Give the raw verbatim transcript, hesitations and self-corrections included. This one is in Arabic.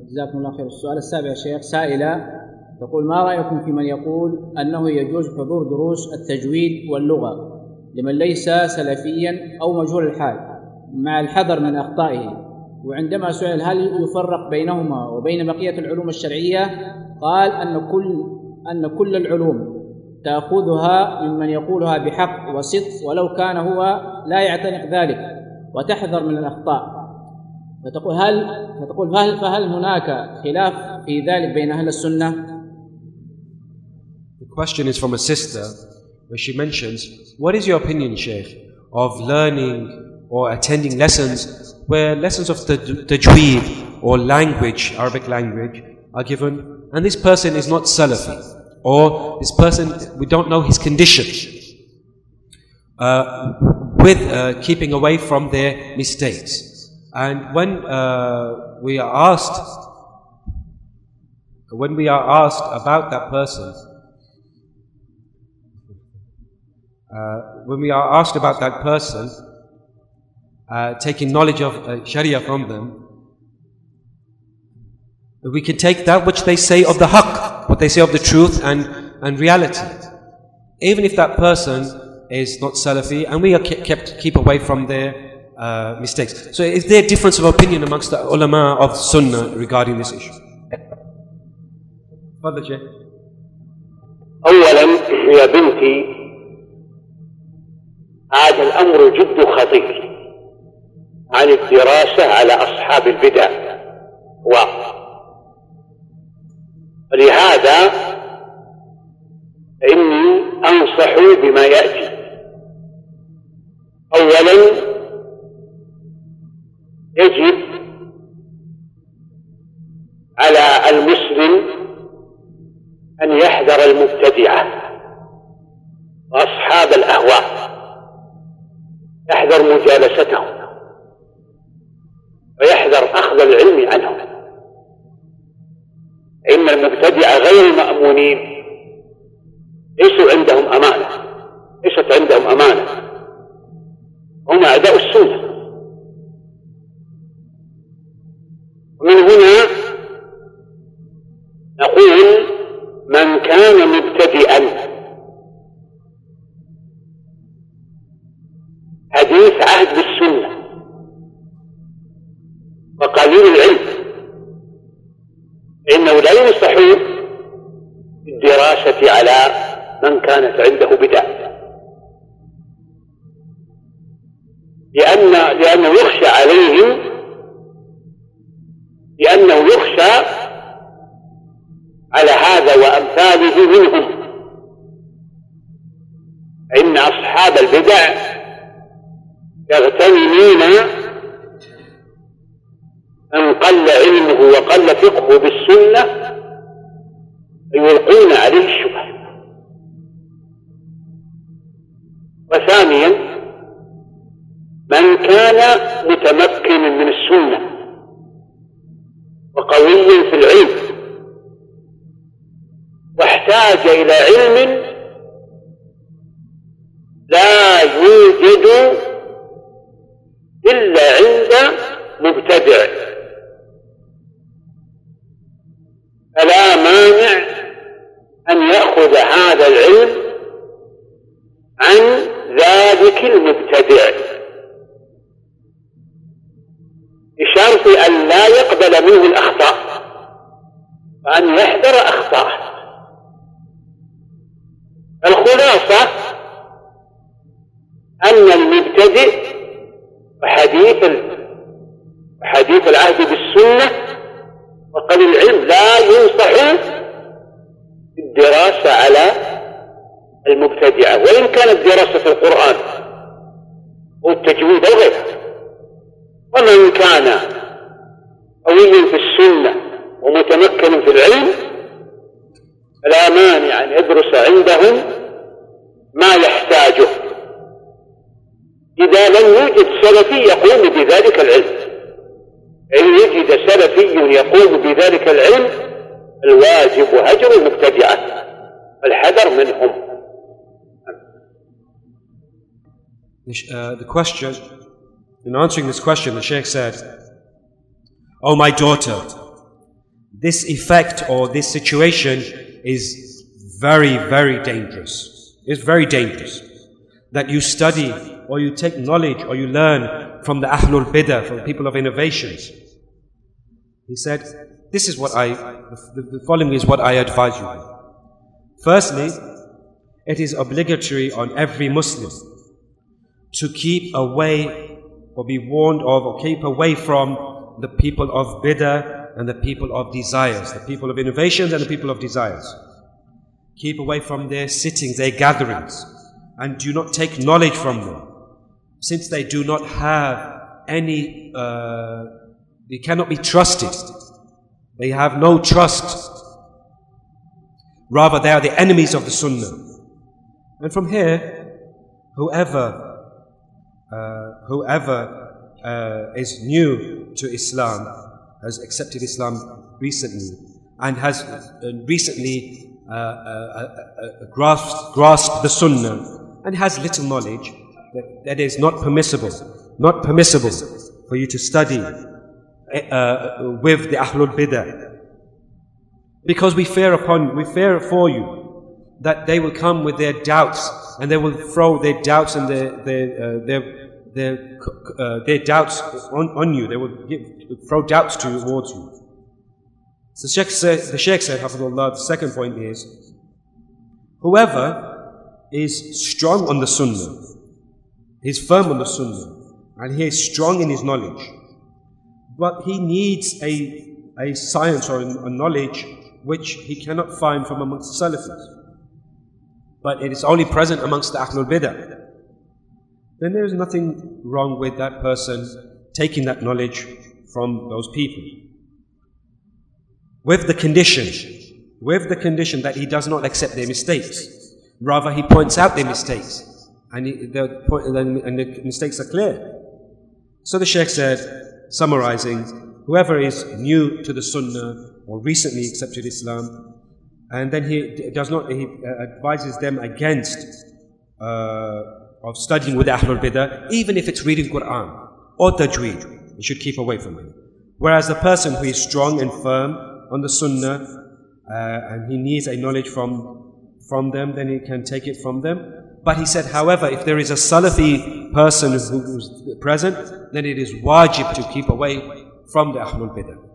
جزاكم الله خير. السؤال السابع يا شيخ، سائلة تقول: ما رأيكم في من يقول أنه يجوز حضور دروس التجويد واللغة لمن ليس سلفيا أو مجهول الحال مع الحذر من أخطائه؟ وعندما سئل هل يفرق بينهما وبين بقية العلوم الشرعية قال أن كل أن كل العلوم تأخذها ممن يقولها بحق وصدق ولو كان هو لا يعتنق ذلك وتحذر من الأخطاء. فتقول هل فتقول فهل, فهل هناك خلاف في ذلك بين أهل السنة؟ The question is from a sister where she mentions, what is your opinion, Sheikh, of learning or attending lessons where lessons of the tajweed or language, Arabic language, are given, and this person is not Salafi, or this person, we don't know his condition, uh, with uh, keeping away from their mistakes. And when uh, we are asked, when we are asked about that person, uh, when we are asked about that person, uh, taking knowledge of uh, Sharia from them, we can take that which they say of the haqq, what they say of the truth and, and reality. Even if that person is not Salafi, and we are kept keep away from their uh, mistakes. So is there a difference of opinion amongst the ulama of Sunnah regarding this issue? Father Jay. أولا يا بنتي، هذا الأمر جد خطير عن الدراسة على أصحاب البدع، ولهذا إني أنصح بما يأتي. أولا يجب على المسلم أن يحذر المبتدعة وأصحاب الأهواء، يحذر مجالستهم ويحذر أخذ العلم عنهم. إن المبتدعة غير المأمونين ليسوا عندهم أمانة، ليست عندهم أمانة، هم أعداء السنة. ومن هنا نقول من كان مبتدئا حديث عهد بالسنة وقليل العلم، إنه لا ينصح بالدراسة على من كانت عنده بدع، لأن لأنه يخشى عليهم، لأنه يخشى على هذا وأمثاله منهم. إن أصحاب البدع يغتنمون من قل علمه وقل فقهه بالسنة يلقون عليه الشبه. وثانيا من كان متمكن من السنة وقوي في العلم واحتاج إلى علم لا يوجد إلا عند مبتدع، فلا مانع أن يأخذ هذا العلم عن ذلك المبتدع بشرط أن لا يقبل منه الأخطاء وأن يحذر أخطاءه. الخلاصة أن المبتدئ وحديث حديث العهد بالسنة وقليل العلم لا ينصح بالدراسة على المبتدعة، وإن كانت دراسة القرآن والتجويد أو غيرها. ومن كان قويا في السنة ومتمكن في العلم فلا مانع أن يدرس عندهم ما يحتاجه إذا لم يوجد سلفي يقوم بذلك العلم. إن يجد سلفي يقوم بذلك العلم الواجب هجر المبتدعة الحذر منهم. Uh, the question, in answering this question, the Sheikh said, "Oh my daughter, this effect or this situation is very, very dangerous. It's very dangerous that you study or you take knowledge or you learn from the Ahlul Bidah, from people of innovations. He said, this is what I, the, the following is what I advise you. Firstly, it is obligatory on every Muslim to keep away or be warned of or keep away from the people of Bidah and the people of desires, the people of innovations and the people of desires. Keep away from their sittings, their gatherings, and do not take knowledge from them, since they do not have any, uh, they cannot be trusted. They have no trust. Rather, they are the enemies of the Sunnah. And from here, whoever, uh, whoever uh, is new to Islam, has accepted Islam recently, and has uh, recently uh, uh, uh, uh, grasped, grasped the Sunnah, and has little knowledge, that, that is not permissible, not permissible for you to study uh, with the Ahlul Bidah. Because we fear upon, we fear for you that they will come with their doubts, and they will throw their doubts and their their uh, their their, uh, their doubts on, on you. They will give, throw doubts towards you. So the Sheikh said, the Sheikh said, Hafidhullah, the second point is, whoever is strong on the Sunnah, he's firm on the Sunnah, and he is strong in his knowledge, but he needs a a science or a, a knowledge which he cannot find from amongst the Salafis, but it is only present amongst the Ahlul Bidah, then there is nothing wrong with that person taking that knowledge from those people. With the condition, with the condition that he does not accept their mistakes. Rather, he points out their mistakes, and, he, the, point, and the mistakes are clear. So the Shaykh said, summarizing, whoever is new to the Sunnah or recently accepted Islam, and then he does not, he advises them against uh, of studying with Ahlul Bidah, even if it's reading Quran or Tajweed, he should keep away from it. Whereas the person who is strong and firm on the Sunnah, uh, and he needs a knowledge from from them, then he can take it from them. But he said, however, if there is a Salafi person who is present, then it is wajib to keep away from the Ahlul Bidah.